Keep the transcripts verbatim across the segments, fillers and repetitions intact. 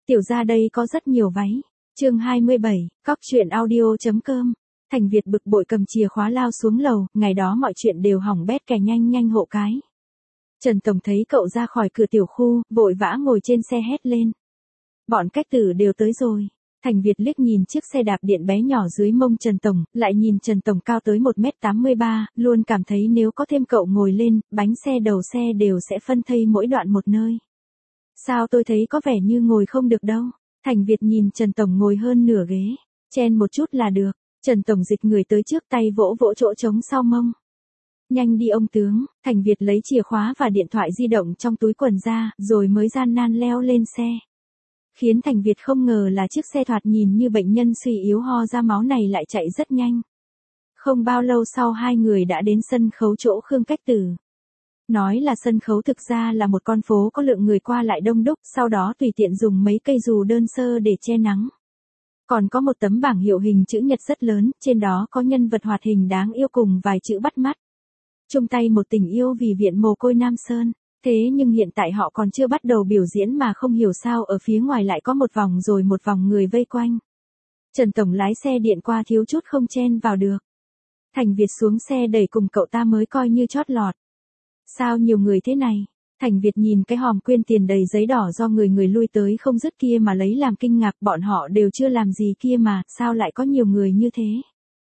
Tiểu ra đây có rất nhiều váy. Chương hai mươi bảy, cóc truyện audio.com. Thành Việt bực bội cầm chìa khóa lao xuống lầu, ngày đó mọi chuyện đều hỏng bét, kẻ nhanh nhanh hộ cái. Trần Tổng thấy cậu ra khỏi cửa tiểu khu, vội vã ngồi trên xe hét lên. Bọn cách tử đều tới rồi. Thành Việt liếc nhìn chiếc xe đạp điện bé nhỏ dưới mông Trần Tổng, lại nhìn Trần Tổng cao tới một mét tám mươi ba, luôn cảm thấy nếu có thêm cậu ngồi lên, bánh xe đầu xe đều sẽ phân thây mỗi đoạn một nơi. Sao tôi thấy có vẻ như ngồi không được đâu. Thành Việt nhìn Trần Tổng ngồi hơn nửa ghế, chen một chút là được. Trần Tổng dịch người tới trước, tay vỗ vỗ chỗ trống sau mông. Nhanh đi ông tướng. Thành Việt lấy chìa khóa và điện thoại di động trong túi quần ra, rồi mới gian nan leo lên xe. Khiến Thành Việt không ngờ là chiếc xe thoạt nhìn như bệnh nhân suy yếu ho ra máu này lại chạy rất nhanh. Không bao lâu sau hai người đã đến sân khấu chỗ Khương Cách Tử. Nói là sân khấu thực ra là một con phố có lượng người qua lại đông đúc, sau đó tùy tiện dùng mấy cây dù đơn sơ để che nắng. Còn có một tấm bảng hiệu hình chữ nhật rất lớn, trên đó có nhân vật hoạt hình đáng yêu cùng vài chữ bắt mắt. Chung tay một tình yêu vì viện mồ côi Nam Sơn. Thế nhưng hiện tại họ còn chưa bắt đầu biểu diễn mà không hiểu sao ở phía ngoài lại có một vòng rồi một vòng người vây quanh. Trần Tổng lái xe điện qua thiếu chút không chen vào được. Thành Việt xuống xe đẩy cùng cậu ta mới coi như chót lọt. Sao nhiều người thế này? Thành Việt nhìn cái hòm quyên tiền đầy giấy đỏ do người người lui tới không dứt kia mà lấy làm kinh ngạc, bọn họ đều chưa làm gì kia mà, sao lại có nhiều người như thế?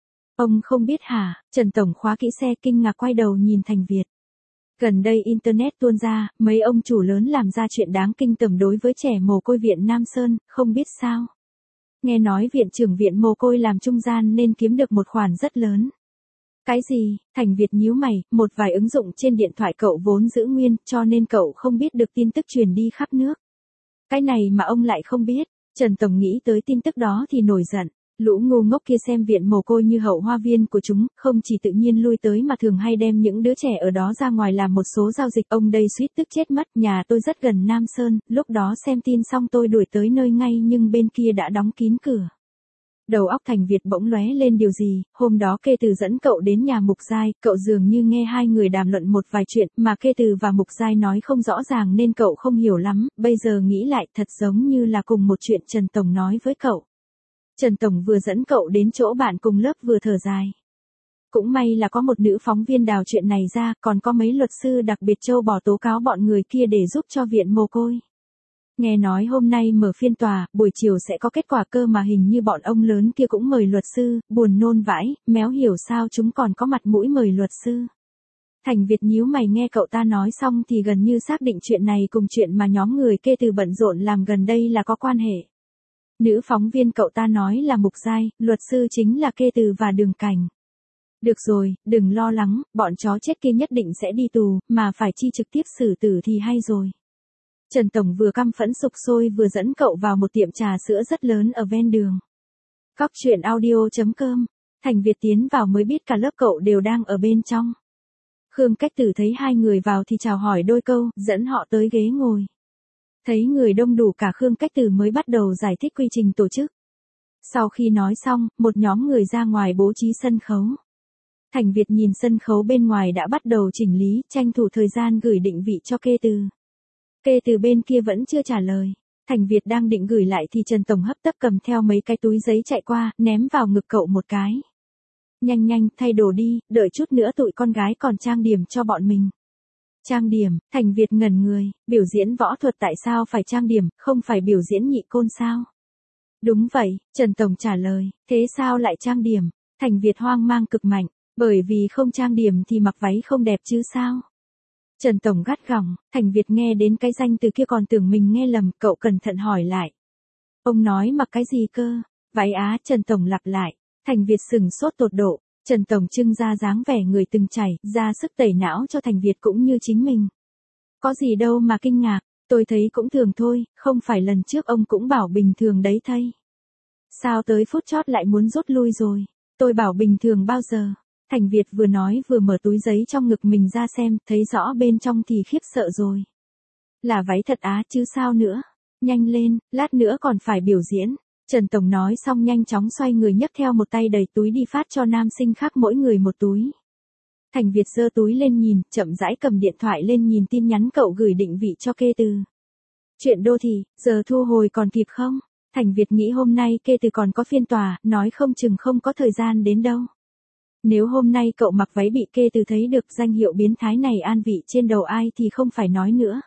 Ông không biết hả? Trần Tổng khóa kỹ xe kinh ngạc quay đầu nhìn Thành Việt. Gần đây Internet tuôn ra, mấy ông chủ lớn làm ra chuyện đáng kinh tởm đối với trẻ mồ côi viện Nam Sơn, không biết sao. Nghe nói viện trưởng viện mồ côi làm trung gian nên kiếm được một khoản rất lớn. Cái gì? Thành Việt nhíu mày, một vài ứng dụng trên điện thoại cậu vốn giữ nguyên, cho nên cậu không biết được tin tức truyền đi khắp nước. Cái này mà ông lại không biết. Trần Tổng nghĩ tới tin tức đó thì nổi giận. Lũ ngu ngốc kia xem viện mồ côi như hậu hoa viên của chúng, không chỉ tự nhiên lui tới mà thường hay đem những đứa trẻ ở đó ra ngoài làm một số giao dịch. Ông đây suýt tức chết mất. Nhà tôi rất gần Nam Sơn, lúc đó xem tin xong tôi đuổi tới nơi ngay nhưng bên kia đã đóng kín cửa. Đầu óc Thành Việt bỗng lóe lên điều gì, hôm đó Kê Từ dẫn cậu đến nhà Mục Giai, cậu dường như nghe hai người đàm luận một vài chuyện mà Kê Từ và Mục Giai nói không rõ ràng nên cậu không hiểu lắm, bây giờ nghĩ lại thật giống như là cùng một chuyện Trần Tổng nói với cậu. Trần Tổng vừa dẫn cậu đến chỗ bạn cùng lớp vừa thở dài. Cũng may là có một nữ phóng viên đào chuyện này ra, còn có mấy luật sư đặc biệt châu bò tố cáo bọn người kia để giúp cho viện mồ côi. Nghe nói hôm nay mở phiên tòa, buổi chiều sẽ có kết quả cơ mà hình như bọn ông lớn kia cũng mời luật sư, buồn nôn vãi, méo hiểu sao chúng còn có mặt mũi mời luật sư. Thành Việt nhíu mày nghe cậu ta nói xong thì gần như xác định chuyện này cùng chuyện mà nhóm người Kê Từ bận rộn làm gần đây là có quan hệ. Nữ phóng viên cậu ta nói là Mục Giai, luật sư chính là Kê Từ và Đường Cảnh. Được rồi, đừng lo lắng, bọn chó chết kia nhất định sẽ đi tù, mà phải chi trực tiếp xử tử thì hay rồi. Trần Tổng vừa căm phẫn sục sôi vừa dẫn cậu vào một tiệm trà sữa rất lớn ở ven đường. Cóc truyện audio.com. Thành Việt tiến vào mới biết cả lớp cậu đều đang ở bên trong. Khương Cách Tử thấy hai người vào thì chào hỏi đôi câu, dẫn họ tới ghế ngồi. Thấy người đông đủ cả Khương Cách Tử mới bắt đầu giải thích quy trình tổ chức. Sau khi nói xong, một nhóm người ra ngoài bố trí sân khấu. Thành Việt nhìn sân khấu bên ngoài đã bắt đầu chỉnh lý, tranh thủ thời gian gửi định vị cho Kê Từ. Kê Từ bên kia vẫn chưa trả lời. Thành Việt đang định gửi lại thì Trần Tổng hấp tấp cầm theo mấy cái túi giấy chạy qua, ném vào ngực cậu một cái. Nhanh nhanh, thay đồ đi, đợi chút nữa tụi con gái còn trang điểm cho bọn mình. Trang điểm? Thành Việt ngẩn người, biểu diễn võ thuật tại sao phải trang điểm, không phải biểu diễn nhị côn sao? Đúng vậy, Trần Tổng trả lời, thế sao lại trang điểm? Thành Việt hoang mang cực mạnh, bởi vì không trang điểm thì mặc váy không đẹp chứ sao? Trần Tổng gắt gỏng, Thành Việt nghe đến cái danh từ kia còn tưởng mình nghe lầm, cậu cẩn thận hỏi lại. Ông nói mặc cái gì cơ? Váy á, Trần Tổng lặp lại. Thành Việt sừng sốt tột độ, Trần Tổng trưng ra dáng vẻ người từng chảy, ra sức tẩy não cho Thành Việt cũng như chính mình. Có gì đâu mà kinh ngạc, tôi thấy cũng thường thôi, không phải lần trước ông cũng bảo bình thường đấy thây. Sao tới phút chót lại muốn rút lui rồi? Tôi bảo bình thường bao giờ? Thành Việt vừa nói vừa mở túi giấy trong ngực mình ra xem, thấy rõ bên trong thì khiếp sợ rồi. Là váy thật á chứ sao nữa? Nhanh lên, lát nữa còn phải biểu diễn. Trần Tổng nói xong nhanh chóng xoay người nhấc theo một tay đầy túi đi phát cho nam sinh khác mỗi người một túi. Thành Việt giơ túi lên nhìn, chậm rãi cầm điện thoại lên nhìn tin nhắn cậu gửi định vị cho Kê Từ. Chuyện đô thị, giờ thu hồi còn kịp không? Thành Việt nghĩ hôm nay kê từ còn có phiên tòa, nói không chừng không có thời gian đến đâu. Nếu hôm nay cậu mặc váy bị kê từ thấy được danh hiệu biến thái này an vị trên đầu ai thì không phải nói nữa.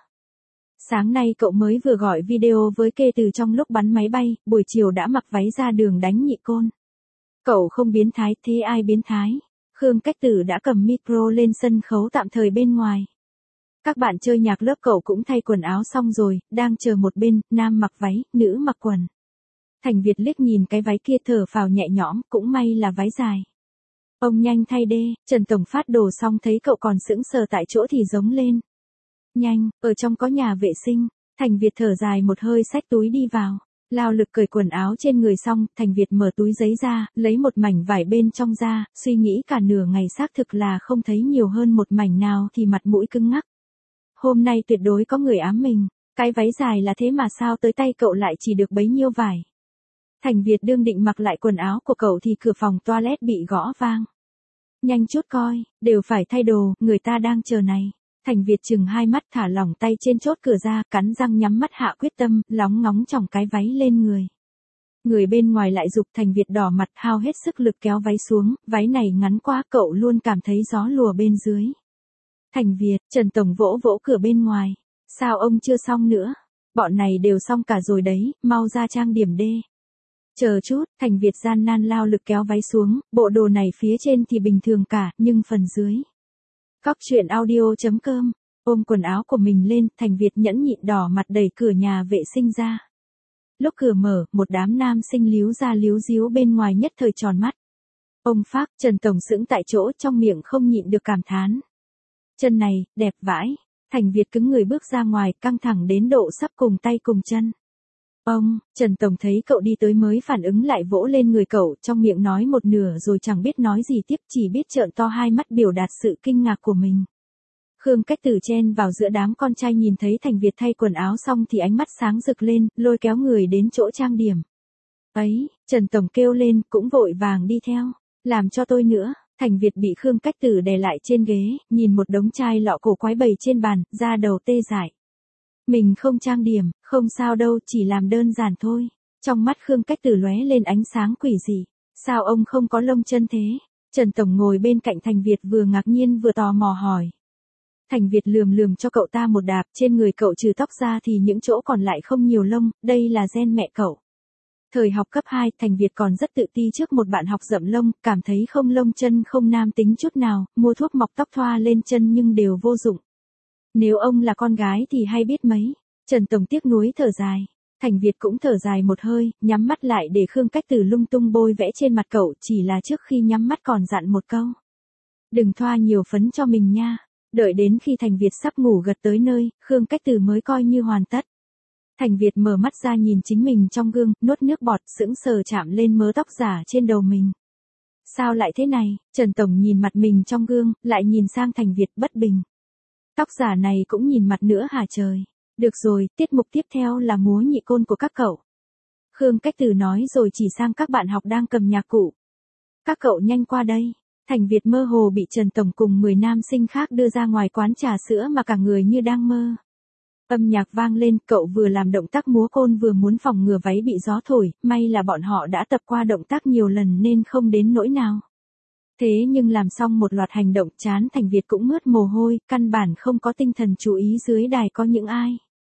Sáng nay cậu mới vừa gọi video với kê từ trong lúc bắn máy bay, buổi chiều đã mặc váy ra đường đánh nhị côn. Cậu không biến thái, thế ai biến thái? Khương Cách Tử đã cầm micro lên sân khấu tạm thời bên ngoài. Các bạn chơi nhạc lớp cậu cũng thay quần áo xong rồi, đang chờ một bên, nam mặc váy, nữ mặc quần. Thành Việt liếc nhìn cái váy kia thở phào nhẹ nhõm, cũng may là váy dài. Ông nhanh thay đê, Trần Tổng phát đồ xong thấy cậu còn sững sờ tại chỗ thì giống lên. Nhanh, ở trong có nhà vệ sinh. Thành Việt thở dài một hơi xách túi đi vào. Lao lực cởi quần áo trên người xong, Thành Việt mở túi giấy ra, lấy một mảnh vải bên trong ra, suy nghĩ cả nửa ngày xác thực là không thấy nhiều hơn một mảnh nào thì mặt mũi cứng ngắc. Hôm nay tuyệt đối có người ám mình, cái váy dài là thế mà sao tới tay cậu lại chỉ được bấy nhiêu vải. Thành Việt đương định mặc lại quần áo của cậu thì cửa phòng toilet bị gõ vang. Nhanh chút coi, đều phải thay đồ, người ta đang chờ này. Thành Việt chừng hai mắt thả lỏng tay trên chốt cửa ra, cắn răng nhắm mắt hạ quyết tâm, lóng ngóng chòng cái váy lên người. Người bên ngoài lại giục Thành Việt đỏ mặt hao hết sức lực kéo váy xuống, váy này ngắn quá cậu luôn cảm thấy gió lùa bên dưới. Thành Việt, Trần Tổng vỗ vỗ cửa bên ngoài. Sao ông chưa xong nữa? Bọn này đều xong cả rồi đấy, mau ra trang điểm đê. Chờ chút, Thành Việt gian nan lao lực kéo váy xuống, bộ đồ này phía trên thì bình thường cả, nhưng phần dưới. Cóc truyện audio chấm com, ôm quần áo của mình lên, Thành Việt nhẫn nhịn đỏ mặt đẩy cửa nhà vệ sinh ra. Lúc cửa mở, một đám nam sinh líu ra líu díu bên ngoài nhất thời tròn mắt. Ông phác, Trần Tổng sững tại chỗ trong miệng không nhịn được cảm thán. Chân này, đẹp vãi. Thành Việt cứng người bước ra ngoài, căng thẳng đến độ sắp cùng tay cùng chân. Ông, Trần Tổng thấy cậu đi tới mới phản ứng lại vỗ lên người cậu, trong miệng nói một nửa rồi chẳng biết nói gì tiếp, chỉ biết trợn to hai mắt biểu đạt sự kinh ngạc của mình. Khương Cách Tử chen vào giữa đám con trai nhìn thấy Thành Việt thay quần áo xong thì ánh mắt sáng rực lên, lôi kéo người đến chỗ trang điểm. Ấy, Trần Tổng kêu lên, cũng vội vàng đi theo, làm cho tôi nữa. Thành Việt bị Khương Cách Tử đè lại trên ghế, nhìn một đống chai lọ cổ quái bày trên bàn, da đầu tê dại. Mình không trang điểm, không sao đâu, chỉ làm đơn giản thôi. Trong mắt Khương Cách Tử lóe lên ánh sáng quỷ dị. Sao ông không có lông chân thế? Trần Tổng ngồi bên cạnh Thành Việt vừa ngạc nhiên vừa tò mò hỏi. Thành Việt lườm lườm cho cậu ta một đạp, trên người cậu trừ tóc ra thì những chỗ còn lại không nhiều lông, đây là gen mẹ cậu. Thời học cấp hai, Thành Việt còn rất tự ti trước một bạn học rậm lông, cảm thấy không lông chân không nam tính chút nào, mua thuốc mọc tóc thoa lên chân nhưng đều vô dụng. Nếu ông là con gái thì hay biết mấy. Trần Tổng tiếc nuối thở dài. Thành Việt cũng thở dài một hơi, nhắm mắt lại để Khương Cách Tử lung tung bôi vẽ trên mặt cậu, chỉ là trước khi nhắm mắt còn dặn một câu. Đừng thoa nhiều phấn cho mình nha. Đợi đến khi Thành Việt sắp ngủ gật tới nơi, Khương Cách Tử mới coi như hoàn tất. Thành Việt mở mắt ra nhìn chính mình trong gương, nuốt nước bọt, sững sờ chạm lên mớ tóc giả trên đầu mình. Sao lại thế này? Trần Tổng nhìn mặt mình trong gương, lại nhìn sang Thành Việt bất bình. Tóc giả này cũng nhìn mặt nữa hả trời? Được rồi, tiết mục tiếp theo là múa nhị côn của các cậu. Khương Cách Tử nói rồi chỉ sang các bạn học đang cầm nhạc cụ. Các cậu nhanh qua đây. Thành Việt mơ hồ bị Trần Tổng cùng mười nam sinh khác đưa ra ngoài quán trà sữa mà cả người như đang mơ. Âm nhạc vang lên, cậu vừa làm động tác múa côn vừa muốn phòng ngừa váy bị gió thổi, may là bọn họ đã tập qua động tác nhiều lần nên không đến nỗi nào. Thế nhưng làm xong một loạt hành động chán Thành Việt cũng mướt mồ hôi, căn bản không có tinh thần chú ý dưới đài có những ai.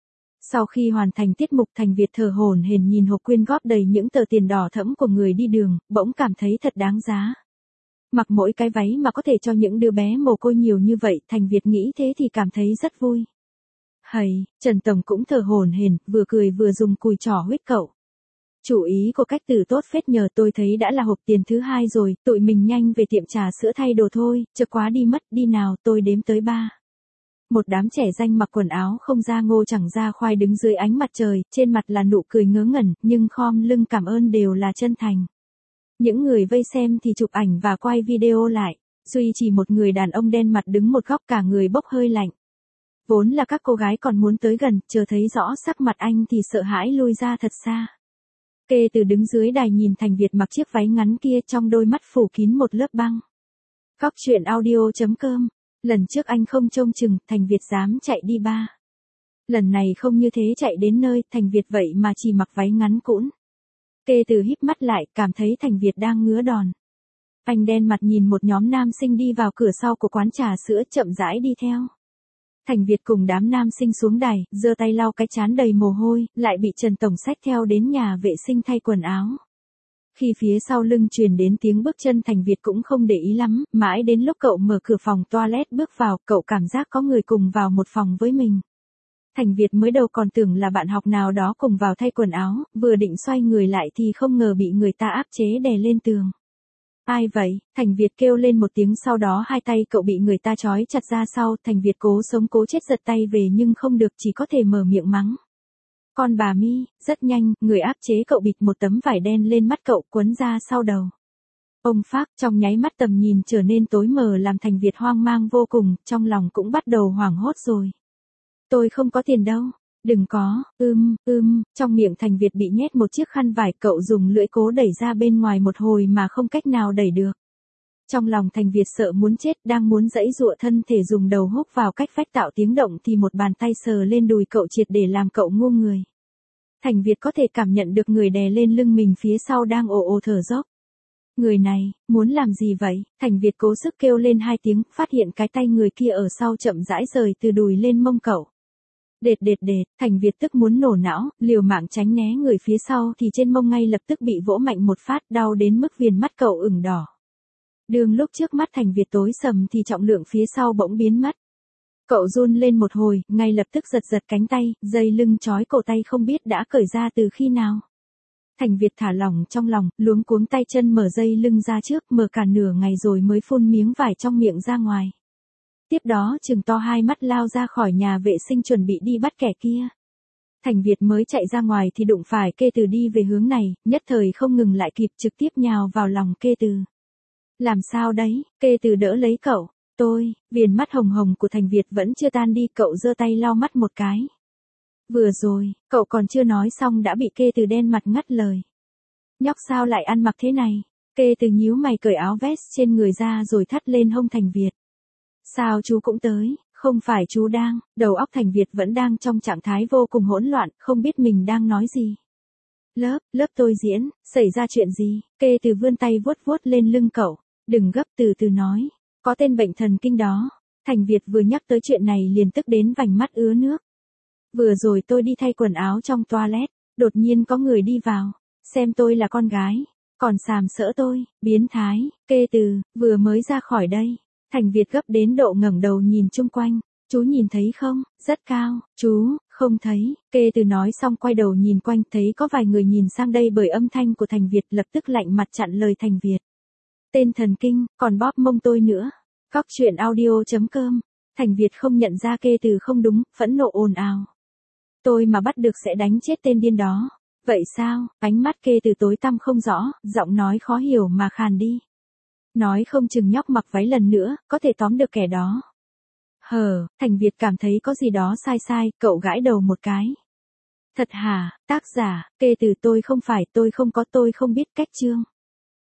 Sau khi hoàn thành tiết mục Thành Việt thở hổn hển nhìn hộp quyên góp đầy những tờ tiền đỏ thẫm của người đi đường, bỗng cảm thấy thật đáng giá. Mặc mỗi cái váy mà có thể cho những đứa bé mồ côi nhiều như vậy, Thành Việt nghĩ thế thì cảm thấy rất vui. Hầy, Trần Tổng cũng thở hổn hển, vừa cười vừa dùng cùi trỏ huýt cậu. Chủ ý của Cách Tử tốt phết nhờ, tôi thấy đã là hộp tiền thứ hai rồi, tụi mình nhanh về tiệm trà sữa thay đồ thôi, chợt quá đi mất, đi nào, tôi đếm tới ba. Một đám trẻ danh mặc quần áo không ra ngô chẳng ra khoai đứng dưới ánh mặt trời, trên mặt là nụ cười ngớ ngẩn, nhưng khom lưng cảm ơn đều là chân thành. Những người vây xem thì chụp ảnh và quay video lại, duy chỉ một người đàn ông đen mặt đứng một góc cả người bốc hơi lạnh. Vốn là các cô gái còn muốn tới gần, chờ thấy rõ sắc mặt anh thì sợ hãi lui ra thật xa. Kê Từ đứng dưới đài nhìn Thành Việt mặc chiếc váy ngắn kia trong đôi mắt phủ kín một lớp băng. Cóc truyện audio chấm com, lần trước anh không trông chừng, Thành Việt dám chạy đi ba. Lần này không như thế chạy đến nơi, Thành Việt vậy mà chỉ mặc váy ngắn cũn. Kê Từ híp mắt lại, cảm thấy Thành Việt đang ngứa đòn. Anh đen mặt nhìn một nhóm nam sinh đi vào cửa sau của quán trà sữa, chậm rãi đi theo. Thành Việt cùng đám nam sinh xuống đài, giơ tay lau cái trán đầy mồ hôi, lại bị Trần Tổng xách theo đến nhà vệ sinh thay quần áo. Khi phía sau lưng truyền đến tiếng bước chân, Thành Việt cũng không để ý lắm, mãi đến lúc cậu mở cửa phòng toilet bước vào, cậu cảm giác có người cùng vào một phòng với mình. Thành Việt mới đầu còn tưởng là bạn học nào đó cùng vào thay quần áo, vừa định xoay người lại thì không ngờ bị người ta áp chế đè lên tường. Ai vậy? Thành Việt kêu lên một tiếng, sau đó hai tay cậu bị người ta trói chặt ra sau, Thành Việt cố sống cố chết giật tay về nhưng không được, chỉ có thể mở miệng mắng. Con bà Mi, rất nhanh, người áp chế cậu bịt một tấm vải đen lên mắt cậu, quấn ra sau đầu. Ông Phác, trong nháy mắt tầm nhìn trở nên tối mờ làm Thành Việt hoang mang vô cùng, trong lòng cũng bắt đầu hoảng hốt rồi. Tôi không có tiền đâu. Đừng có, ưm, ưm, trong miệng Thành Việt bị nhét một chiếc khăn vải, cậu dùng lưỡi cố đẩy ra bên ngoài một hồi mà không cách nào đẩy được. Trong lòng Thành Việt sợ muốn chết, đang muốn giãy giụa thân thể dùng đầu húc vào cách vách tạo tiếng động thì một bàn tay sờ lên đùi cậu triệt để làm cậu ngu người. Thành Việt có thể cảm nhận được người đè lên lưng mình phía sau đang ồ ồ thở dốc. Người này, muốn làm gì vậy? Thành Việt cố sức kêu lên hai tiếng, phát hiện cái tay người kia ở sau chậm rãi rời từ đùi lên mông cậu. Đệt đệt đệt, Thành Việt tức muốn nổ não, liều mạng tránh né người phía sau thì trên mông ngay lập tức bị vỗ mạnh một phát, đau đến mức viền mắt cậu ửng đỏ. Đường lúc trước mắt Thành Việt tối sầm thì trọng lượng phía sau bỗng biến mất. Cậu run lên một hồi, ngay lập tức giật giật cánh tay, dây lưng trói cổ tay không biết đã cởi ra từ khi nào. Thành Việt thả lỏng trong lòng, luống cuống tay chân mở dây lưng ra trước, mở cả nửa ngày rồi mới phun miếng vải trong miệng ra ngoài. Tiếp đó trừng to hai mắt lao ra khỏi nhà vệ sinh chuẩn bị đi bắt kẻ kia. Thành Việt mới chạy ra ngoài thì đụng phải Kê Từ đi về hướng này, nhất thời không ngừng lại kịp, trực tiếp nhào vào lòng Kê Từ. Làm sao đấy? Kê Từ đỡ lấy cậu. Tôi, viền mắt hồng hồng của Thành Việt vẫn chưa tan đi, cậu giơ tay lau mắt một cái. Vừa rồi, cậu còn chưa nói xong đã bị Kê Từ đen mặt ngắt lời. Nhóc sao lại ăn mặc thế này? Kê Từ nhíu mày cởi áo vest trên người ra rồi thắt lên hông Thành Việt. Sao chú cũng tới? Không phải chú đang, đầu óc Thành Việt vẫn đang trong trạng thái vô cùng hỗn loạn, không biết mình đang nói gì. Lớp, lớp tôi diễn, xảy ra chuyện gì? Kê Từ vươn tay vuốt vuốt lên lưng cậu. Đừng gấp, từ từ nói. Có tên bệnh thần kinh đó. Thành Việt vừa nhắc tới chuyện này liền tức đến vành mắt ứa nước. Vừa rồi tôi đi thay quần áo trong toilet, đột nhiên có người đi vào, xem tôi là con gái, còn sàm sỡ tôi, biến thái. Kê Từ, vừa mới ra khỏi đây. Thành Việt gấp đến độ ngẩng đầu nhìn chung quanh. Chú nhìn thấy không? Rất cao. Chú, không thấy. Kê Từ nói xong quay đầu nhìn quanh, thấy có vài người nhìn sang đây bởi âm thanh của Thành Việt, lập tức lạnh mặt chặn lời Thành Việt. Tên thần kinh, còn bóp mông tôi nữa. Cóc truyện audio chấm com. Thành Việt không nhận ra Kê Từ không đúng, phẫn nộ ồn ào. Tôi mà bắt được sẽ đánh chết tên điên đó. Vậy sao? Ánh mắt Kê Từ tối tăm không rõ, giọng nói khó hiểu mà khàn đi. Nói không chừng nhóc mặc váy lần nữa, có thể tóm được kẻ đó. Hờ, Thành Việt cảm thấy có gì đó sai sai, cậu gãi đầu một cái. Thật hả? Tác giả, Kê Từ tôi không phải, tôi không có, tôi không biết. Cách chương.